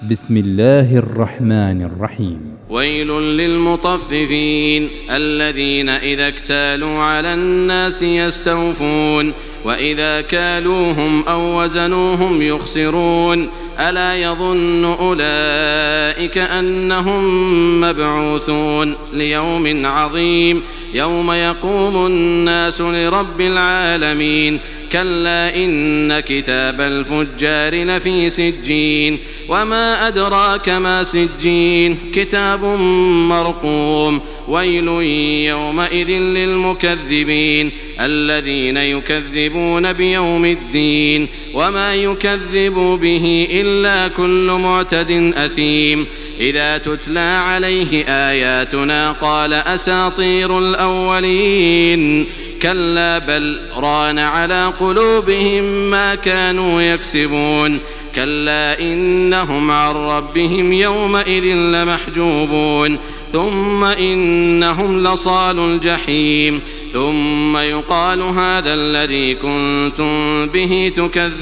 بسم الله الرحمن الرحيم. ويل للمطففين الذين إذا اكتالوا على الناس يستوفون وإذا كالوهم أو وزنوهم يخسرون ألا يظن أولئك أنهم مبعوثون ليوم عظيم يوم يقوم الناس لرب العالمين كلا إن كتاب الفجار لفي سجين وما أدراك ما سجين كتاب مرقوم ويل يومئذ للمكذبين الذين يكذبون بيوم الدين وما يكذب به إلا كل معتد أثيم إذا تتلى عليه آياتنا قال أساطير الأولين كلا بل ران على قلوبهم ما كانوا يكسبون كلا إنهم عن ربهم يومئذ لمحجوبون ثم إنهم لصال الجحيم ثم يقال هذا الذي كنتم به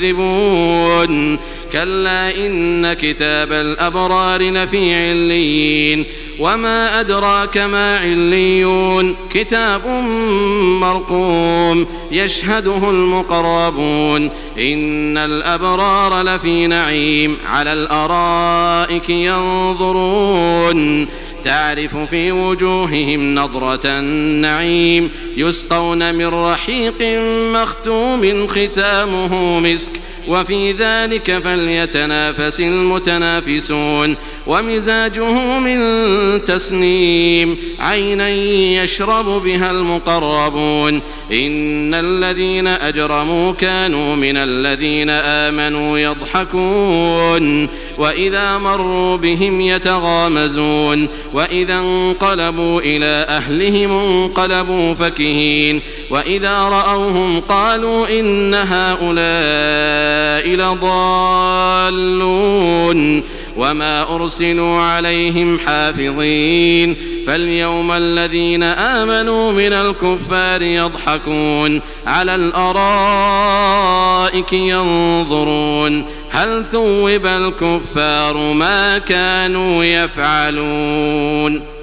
تكذبون كلا إن كتاب الأبرار لفي عليين وما أدراك ما عليون كتاب مرقوم يشهده المقربون إن الأبرار لفي نعيم على الأرائك ينظرون تعرف في وجوههم نضرة النعيم يسقون من رحيق مختوم ختامه مسك وفي ذلك فليتنافس المتنافسون ومزاجه من تسنيم عينا يشرب بها المقربون إن الذين أجرموا كانوا من الذين آمنوا يضحكون وإذا مروا بهم يتغامزون وإذا انقلبوا إلى أهلهم انقلبوا فكهين وإذا رأوهم قالوا إن هؤلاء لضالون وما أرسلوا عليهم حافظين فاليوم الذين آمنوا من الكفار يضحكون على الأرائك ينظرون هل ثوب الكفار ما كانوا يفعلون.